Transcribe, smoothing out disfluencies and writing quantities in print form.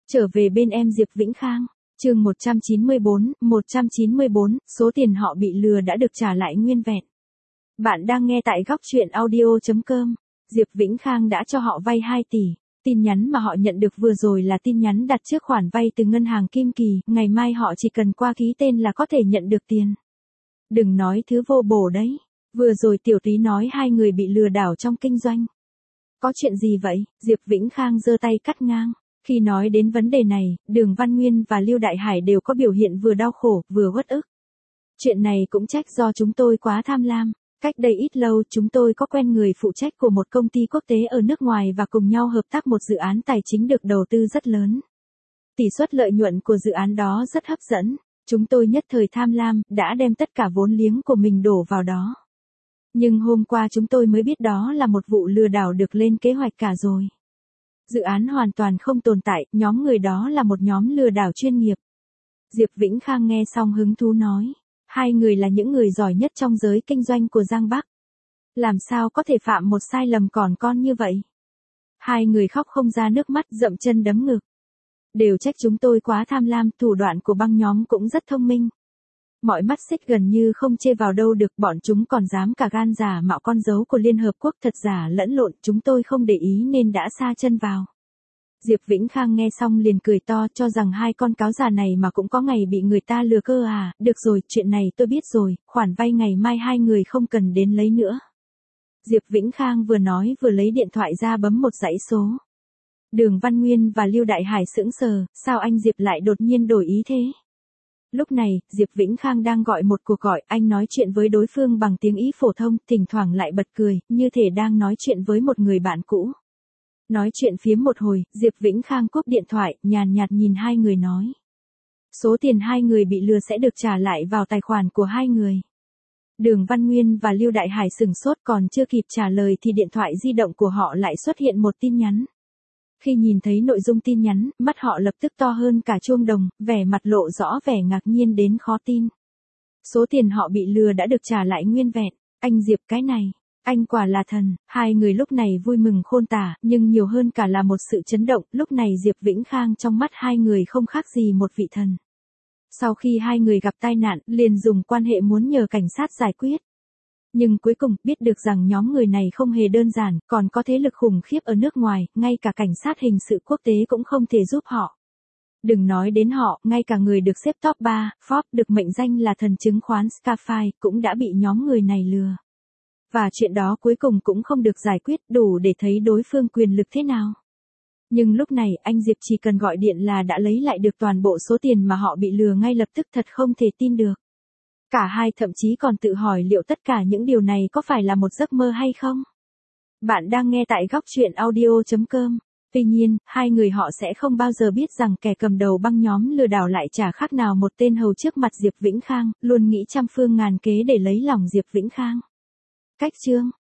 Trở về bên em Diệp Vĩnh Khang, chương 194, số tiền họ bị lừa đã được trả lại nguyên vẹn. Bạn đang nghe tại góc truyện audio.com. Diệp Vĩnh Khang đã cho họ vay 2 tỷ. Tin nhắn mà họ nhận được vừa rồi là tin nhắn đặt trước khoản vay từ ngân hàng Kim Kỳ, ngày mai họ chỉ cần qua ký tên là có thể nhận được tiền. Đừng nói thứ vô bổ đấy. Vừa rồi Tiểu Túy nói 2 người bị lừa đảo trong kinh doanh. Có chuyện gì vậy? Diệp Vĩnh Khang giơ tay cắt ngang. Khi nói đến vấn đề này, Đường Văn Nguyên và Lưu Đại Hải đều có biểu hiện vừa đau khổ, vừa uất ức. Chuyện này cũng trách do chúng tôi quá tham lam. Cách đây ít lâu chúng tôi có quen người phụ trách của một công ty quốc tế ở nước ngoài và cùng nhau hợp tác một dự án tài chính được đầu tư rất lớn. Tỷ suất lợi nhuận của dự án đó rất hấp dẫn. Chúng tôi nhất thời tham lam, đã đem tất cả vốn liếng của mình đổ vào đó. Nhưng hôm qua chúng tôi mới biết đó là một vụ lừa đảo được lên kế hoạch cả rồi. Dự án hoàn toàn không tồn tại, nhóm người đó là một nhóm lừa đảo chuyên nghiệp. Diệp Vĩnh Khang nghe xong hứng thú nói, 2 người là những người giỏi nhất trong giới kinh doanh của Giang Bắc. Làm sao có thể phạm một sai lầm còn con như vậy? 2 người khóc không ra nước mắt, dậm chân đấm ngực. Đều trách chúng tôi quá tham lam, thủ đoạn của băng nhóm cũng rất thông minh. Mọi mắt xích gần như không chê vào đâu được, bọn chúng còn dám cả gan giả mạo con dấu của Liên Hợp Quốc, thật giả lẫn lộn, chúng tôi không để ý nên đã sa chân vào. Diệp Vĩnh Khang nghe xong liền cười to, cho rằng 2 con cáo già này mà cũng có ngày bị người ta lừa cơ à. Được rồi, chuyện này tôi biết rồi, khoản vay ngày mai 2 người không cần đến lấy nữa. Diệp Vĩnh Khang vừa nói vừa lấy điện thoại ra bấm một dãy số. Đường Văn Nguyên và Lưu Đại Hải sững sờ, sao anh Diệp lại đột nhiên đổi ý thế? Lúc này, Diệp Vĩnh Khang đang gọi một cuộc gọi, anh nói chuyện với đối phương bằng tiếng Ý phổ thông, thỉnh thoảng lại bật cười, như thể đang nói chuyện với một người bạn cũ. Nói chuyện phiếm một hồi, Diệp Vĩnh Khang cúp điện thoại, nhàn nhạt nhìn 2 người nói. Số tiền 2 người bị lừa sẽ được trả lại vào tài khoản của 2 người. Đường Văn Nguyên và Lưu Đại Hải sửng sốt, còn chưa kịp trả lời thì điện thoại di động của họ lại xuất hiện một tin nhắn. Khi nhìn thấy nội dung tin nhắn, mắt họ lập tức to hơn cả chuông đồng, vẻ mặt lộ rõ vẻ ngạc nhiên đến khó tin. Số tiền họ bị lừa đã được trả lại nguyên vẹn. Anh Diệp, cái này, anh quả là thần. 2 người lúc này vui mừng khôn tả, nhưng nhiều hơn cả là một sự chấn động. Lúc này Diệp Vĩnh Khang trong mắt 2 người không khác gì một vị thần. Sau khi 2 người gặp tai nạn, liền dùng quan hệ muốn nhờ cảnh sát giải quyết. Nhưng cuối cùng biết được rằng nhóm người này không hề đơn giản, còn có thế lực khủng khiếp ở nước ngoài, ngay cả cảnh sát hình sự quốc tế cũng không thể giúp họ. Đừng nói đến họ, ngay cả người được xếp top 3, Forbes được mệnh danh là thần chứng khoán Skyfy, cũng đã bị nhóm người này lừa. Và chuyện đó cuối cùng cũng không được giải quyết, đủ để thấy đối phương quyền lực thế nào. Nhưng lúc này, anh Diệp chỉ cần gọi điện là đã lấy lại được toàn bộ số tiền mà họ bị lừa ngay lập tức, thật không thể tin được. Cả hai thậm chí còn tự hỏi liệu tất cả những điều này có phải là một giấc mơ hay không? Bạn đang nghe tại góc truyện audio.com. Tuy nhiên, 2 người họ sẽ không bao giờ biết rằng kẻ cầm đầu băng nhóm lừa đảo lại chả khác nào một tên hầu trước mặt Diệp Vĩnh Khang, luôn nghĩ trăm phương ngàn kế để lấy lòng Diệp Vĩnh Khang. Cách chương